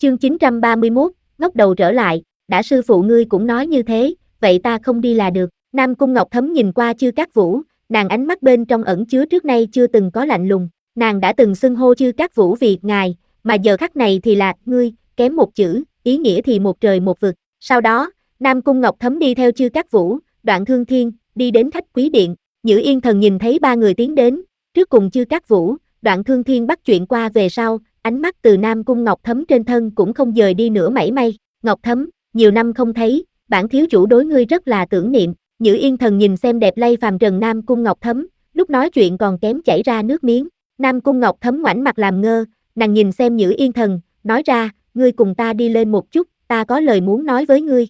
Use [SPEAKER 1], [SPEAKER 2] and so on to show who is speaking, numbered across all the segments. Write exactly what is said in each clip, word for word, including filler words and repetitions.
[SPEAKER 1] Chương chín trăm ba mươi mốt, ngóc đầu trở lại, đã sư phụ ngươi cũng nói như thế, vậy ta không đi là được. Nam Cung Ngọc Thấm nhìn qua Chư Cát Vũ, nàng ánh mắt bên trong ẩn chứa trước nay chưa từng có lạnh lùng, nàng đã từng xưng hô Chư Cát Vũ vì ngài, mà giờ khắc này thì là ngươi, kém một chữ, ý nghĩa thì một trời một vực. Sau đó, Nam Cung Ngọc Thấm đi theo Chư Cát Vũ, Đoạn Thương Thiên, đi đến Khách Quý Điện. Nhữ Yên Thần nhìn thấy ba người tiến đến, trước cùng Chư Cát Vũ, Đoạn Thương Thiên bắt chuyện qua về sau, ánh mắt từ Nam Cung Ngọc Thấm trên thân cũng không dời đi nửa mảy may. Ngọc Thấm, nhiều năm không thấy, bản thiếu chủ đối ngươi rất là tưởng niệm. Nhữ Yên Thần nhìn xem đẹp lây phàm trần Nam Cung Ngọc Thấm, lúc nói chuyện còn kém chảy ra nước miếng. Nam Cung Ngọc Thấm ngoảnh mặt làm ngơ, nàng nhìn xem Nhữ Yên Thần, nói ra, ngươi cùng ta đi lên một chút, ta có lời muốn nói với ngươi.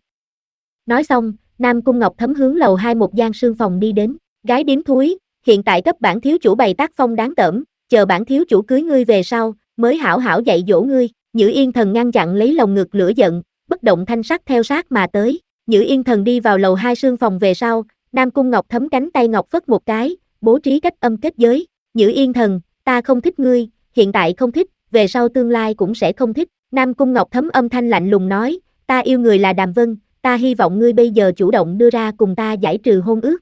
[SPEAKER 1] Nói xong, Nam Cung Ngọc Thấm hướng lầu hai một gian sương phòng đi đến. Gái điếm thúi, hiện tại cấp bản thiếu chủ bày tác phong đáng tởm, chờ bản thiếu chủ cưới ngươi về sau, mới hảo hảo dạy dỗ ngươi. Nhữ Yên Thần ngăn chặn lấy lồng ngực lửa giận, bất động thanh sắc theo sát mà tới. Nhữ Yên Thần đi vào lầu hai sương phòng về sau, Nam Cung Ngọc Thấm cánh tay ngọc phất một cái, bố trí cách âm kết giới. Nhữ Yên Thần, ta không thích ngươi, hiện tại không thích, về sau tương lai cũng sẽ không thích. Nam Cung Ngọc Thấm âm thanh lạnh lùng nói, ta yêu người là Đàm Vân, ta hy vọng ngươi bây giờ chủ động đưa ra cùng ta giải trừ hôn ước.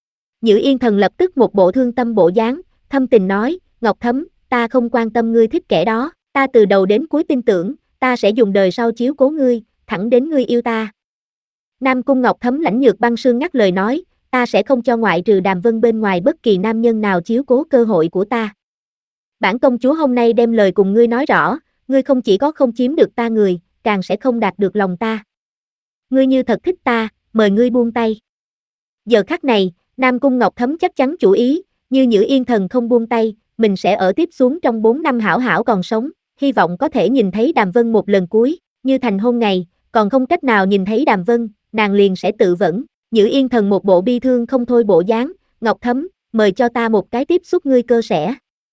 [SPEAKER 1] Nhữ Yên Thần lập tức một bộ thương tâm bộ dáng, thâm tình nói, Ngọc Thấm, ta không quan tâm ngươi thích kẻ đó, ta từ đầu đến cuối tin tưởng, ta sẽ dùng đời sau chiếu cố ngươi, thẳng đến ngươi yêu ta. Nam Cung Ngọc Thấm lãnh nhược băng sương ngắt lời nói, ta sẽ không cho ngoại trừ Đàm Vân bên ngoài bất kỳ nam nhân nào chiếu cố cơ hội của ta. Bản công chúa hôm nay đem lời cùng ngươi nói rõ, ngươi không chỉ có không chiếm được ta người, càng sẽ không đạt được lòng ta. Ngươi như thật thích ta, mời ngươi buông tay. Giờ khắc này, Nam Cung Ngọc Thấm chắc chắn chủ ý, như Nhữ Yên Thần không buông tay, mình sẽ ở tiếp xuống trong bốn năm hảo hảo còn sống, hy vọng có thể nhìn thấy Đàm Vân một lần cuối, như thành hôn ngày, còn không cách nào nhìn thấy Đàm Vân, nàng liền sẽ tự vẫn. Nhữ Yên Thần một bộ bi thương không thôi bộ dáng, Ngọc Thấm, mời cho ta một cái tiếp xúc ngươi cơ sẽ.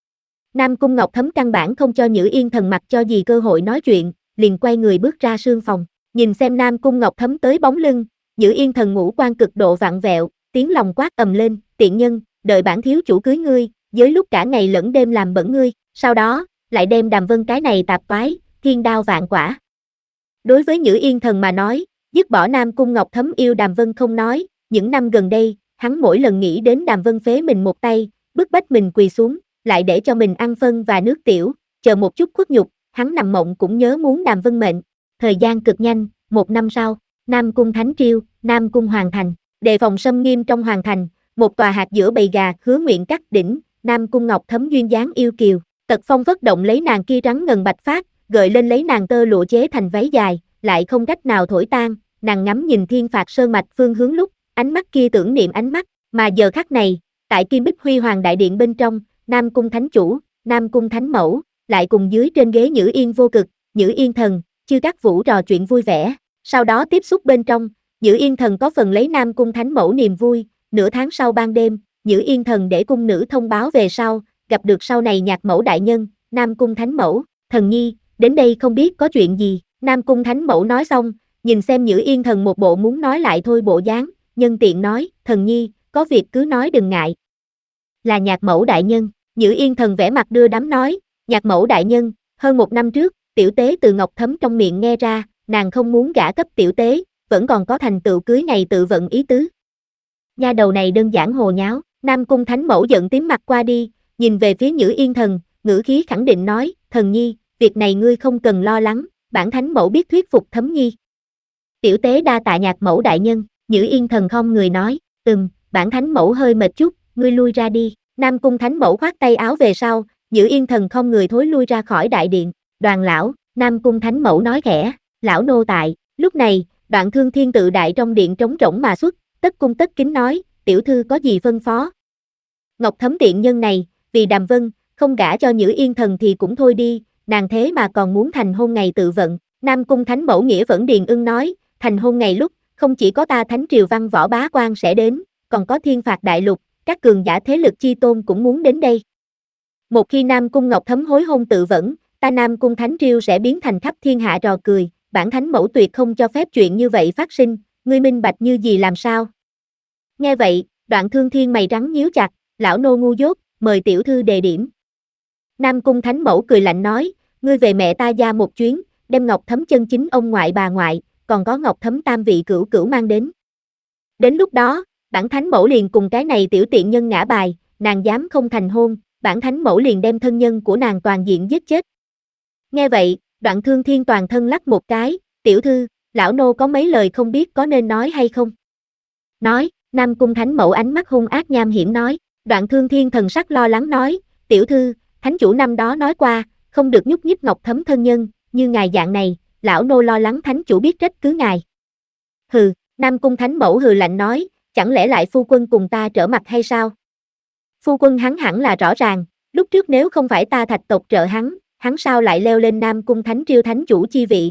[SPEAKER 1] Nam Cung Ngọc Thấm căn bản không cho Nhữ Yên Thần mặc cho gì cơ hội nói chuyện, liền quay người bước ra sương phòng, nhìn xem Nam Cung Ngọc Thấm tới bóng lưng, Nhữ Yên Thần ngũ quan cực độ vặn vẹo, tiếng lòng quát ầm lên, tiện nhân, đợi bản thiếu chủ cưới ngươi, với lúc cả ngày lẫn đêm làm bẩn ngươi, sau đó, lại đem Đàm Vân cái này tạp toái, thiên đao vạn quả. Đối với Nhữ Yên Thần mà nói, dứt bỏ Nam Cung Ngọc Thấm yêu Đàm Vân không nói, những năm gần đây, hắn mỗi lần nghĩ đến Đàm Vân phế mình một tay, bức bách mình quỳ xuống, lại để cho mình ăn phân và nước tiểu, chờ một chút khuất nhục, hắn nằm mộng cũng nhớ muốn Đàm Vân mệnh. Thời gian cực nhanh, một năm sau, Nam Cung Thánh Triêu, Nam Cung Hoàng Thành, đề phòng xâm nghiêm trong Hoàng Thành, một tòa hạt giữa bầy gà hứa nguyện cắt đỉnh, Nam Cung Ngọc Thấm duyên dáng yêu kiều, tật phong vất động lấy nàng kia trắng ngần bạch phát, gợi lên lấy nàng tơ lụa chế thành váy dài, lại không cách nào thổi tan, nàng ngắm nhìn thiên phạt sơn mạch phương hướng lúc, ánh mắt kia tưởng niệm ánh mắt, mà giờ khắc này, tại Kim Bích Huy Hoàng đại điện bên trong, Nam Cung Thánh Chủ, Nam Cung Thánh Mẫu, lại cùng dưới trên ghế Nhữ Yên Vô Cực, Nhữ Yên Thần, Chư Cát Vũ trò chuyện vui vẻ, sau đó tiếp xúc bên trong, Nhữ Yên Thần có phần lấy Nam Cung Thánh Mẫu niềm vui, nửa tháng sau ban đêm, Nhữ Yên Thần để cung nữ thông báo về sau, gặp được sau này nhạc mẫu đại nhân, Nam Cung Thánh Mẫu, Thần Nhi, đến đây không biết có chuyện gì, Nam Cung Thánh Mẫu nói xong, nhìn xem Nhữ Yên Thần một bộ muốn nói lại thôi bộ dáng, nhân tiện nói, Thần Nhi, có việc cứ nói đừng ngại. Là nhạc mẫu đại nhân, Nhữ Yên Thần vẻ mặt đưa đám nói, nhạc mẫu đại nhân, hơn một năm trước, tiểu tế từ Ngọc Thấm trong miệng nghe ra, nàng không muốn gả cấp tiểu tế, vẫn còn có thành tựu cưới ngày tự vận ý tứ. Nha đầu này đơn giản hồ nháo, Nam Cung Thánh Mẫu giận tím mặt qua đi, nhìn về phía Nhữ Yên Thần, ngữ khí khẳng định nói, Thần Nhi, việc này ngươi không cần lo lắng, bản Thánh Mẫu biết thuyết phục Thấm Nhi. Tiểu tế đa tạ nhạc mẫu đại nhân, Nhữ Yên Thần không người nói, ừm, bản Thánh Mẫu hơi mệt chút, ngươi lui ra đi. Nam Cung Thánh Mẫu khoát tay áo về sau, Nhữ Yên Thần không người thối lui ra khỏi đại điện, Đoàn lão, Nam Cung Thánh Mẫu nói khẽ, lão nô tại, lúc này, Đoạn Thương Thiên tự đại trong điện trống rỗng mà xuất, tất cung tất kính nói, tiểu thư có gì phân phó. Ngọc Thấm tiện nhân này, vì Đàm Vân, không gả cho Nhữ Yên Thần thì cũng thôi đi, nàng thế mà còn muốn thành hôn ngày tự vận. Nam Cung Thánh Mẫu nghĩa vẫn điền ưng nói, thành hôn ngày lúc, không chỉ có ta Thánh Triều Văn Võ Bá Quan sẽ đến, còn có thiên phạt đại lục, các cường giả thế lực chi tôn cũng muốn đến đây. Một khi Nam Cung Ngọc Thấm hối hôn tự vẫn, ta Nam Cung Thánh Triều sẽ biến thành khắp thiên hạ trò cười, bản Thánh Mẫu tuyệt không cho phép chuyện như vậy phát sinh, ngươi minh bạch như gì làm sao. Nghe vậy, Đoạn Thương Thiên mày rắn nhíu chặt, lão nô ngu dốt, mời tiểu thư đề điểm. Nam Cung Thánh Mẫu cười lạnh nói, ngươi về mẹ ta gia một chuyến, đem Ngọc Thấm chân chính ông ngoại bà ngoại, còn có Ngọc Thấm tam vị cửu cửu mang đến. Đến lúc đó, bản thánh mẫu liền cùng cái này tiểu tiện nhân ngã bài, nàng dám không thành hôn, bản thánh mẫu liền đem thân nhân của nàng toàn diện giết chết. Nghe vậy, Đoạn Thương Thiên toàn thân lắc một cái, tiểu thư, lão nô có mấy lời không biết có nên nói hay không? Nói, Nam Cung Thánh Mẫu ánh mắt hung ác nham hiểm nói, Đoạn Thương Thiên thần sắc lo lắng nói, tiểu thư, thánh chủ năm đó nói qua, không được nhúc nhích Ngọc Thấm thân nhân, như ngài dạng này, lão nô lo lắng thánh chủ biết trách cứ ngài. Hừ, Nam Cung Thánh Mẫu hừ lạnh nói, chẳng lẽ lại phu quân cùng ta trở mặt hay sao? Phu quân hắn hẳn là rõ ràng, lúc trước nếu không phải ta Thạch tộc trợ hắn, hắn sao lại leo lên Nam Cung Thánh Triêu thánh chủ chi vị?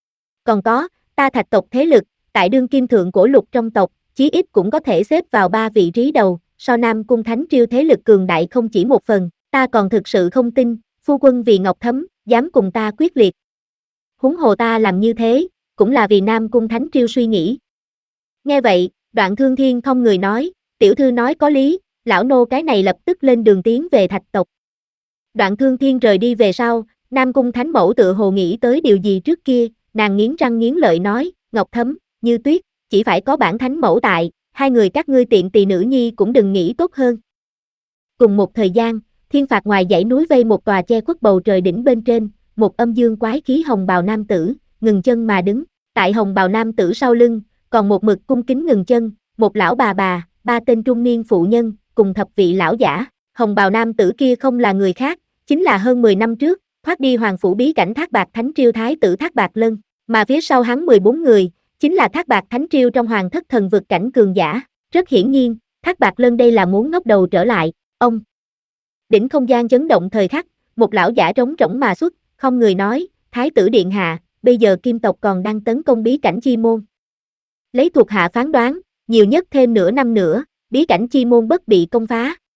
[SPEAKER 1] Còn có, ta Thạch tộc thế lực, tại đương kim thượng cổ lục trong tộc, chí ít cũng có thể xếp vào ba vị trí đầu, so Nam Cung Thánh Triêu thế lực cường đại không chỉ một phần, ta còn thực sự không tin, phu quân vì Ngọc Thấm, dám cùng ta quyết liệt. Huống hồ ta làm như thế, cũng là vì Nam Cung Thánh Triêu suy nghĩ. Nghe vậy, Đoạn Thương Thiên không người nói, tiểu thư nói có lý, lão nô cái này lập tức lên đường tiến về Thạch tộc. Đoạn Thương Thiên rời đi về sau, Nam Cung Thánh Mẫu tự hồ nghĩ tới điều gì trước kia, nàng nghiến răng nghiến lợi nói, Ngọc Thấm, Như Tuyết, chỉ phải có bản Thánh Mẫu tại, hai người các ngươi tiện tỳ nữ nhi cũng đừng nghĩ tốt hơn. Cùng một thời gian, thiên phạt ngoài dãy núi vây một tòa che khuất bầu trời đỉnh bên trên, một âm dương quái khí hồng bào nam tử, ngừng chân mà đứng, tại hồng bào nam tử sau lưng, còn một mực cung kính ngừng chân, một lão bà bà, ba tên trung niên phụ nhân, cùng thập vị lão giả, hồng bào nam tử kia không là người khác, chính là hơn mười năm trước, thoát đi hoàng phủ bí cảnh Thác Bạt Thánh Triêu thái tử Thác Bạt Lân, mà phía sau hắn mười bốn người, chính là Thác Bạt Thánh Triêu trong hoàng thất thần vực cảnh cường giả, rất hiển nhiên, Thác Bạt Lân đây là muốn ngóc đầu trở lại, ông. Đỉnh không gian chấn động thời khắc, một lão giả trống rỗng mà xuất, không người nói, thái tử điện hạ, bây giờ Kim tộc còn đang tấn công bí cảnh chi môn. Lấy thuộc hạ phán đoán, nhiều nhất thêm nửa năm nữa, bí cảnh chi môn bất bị công phá.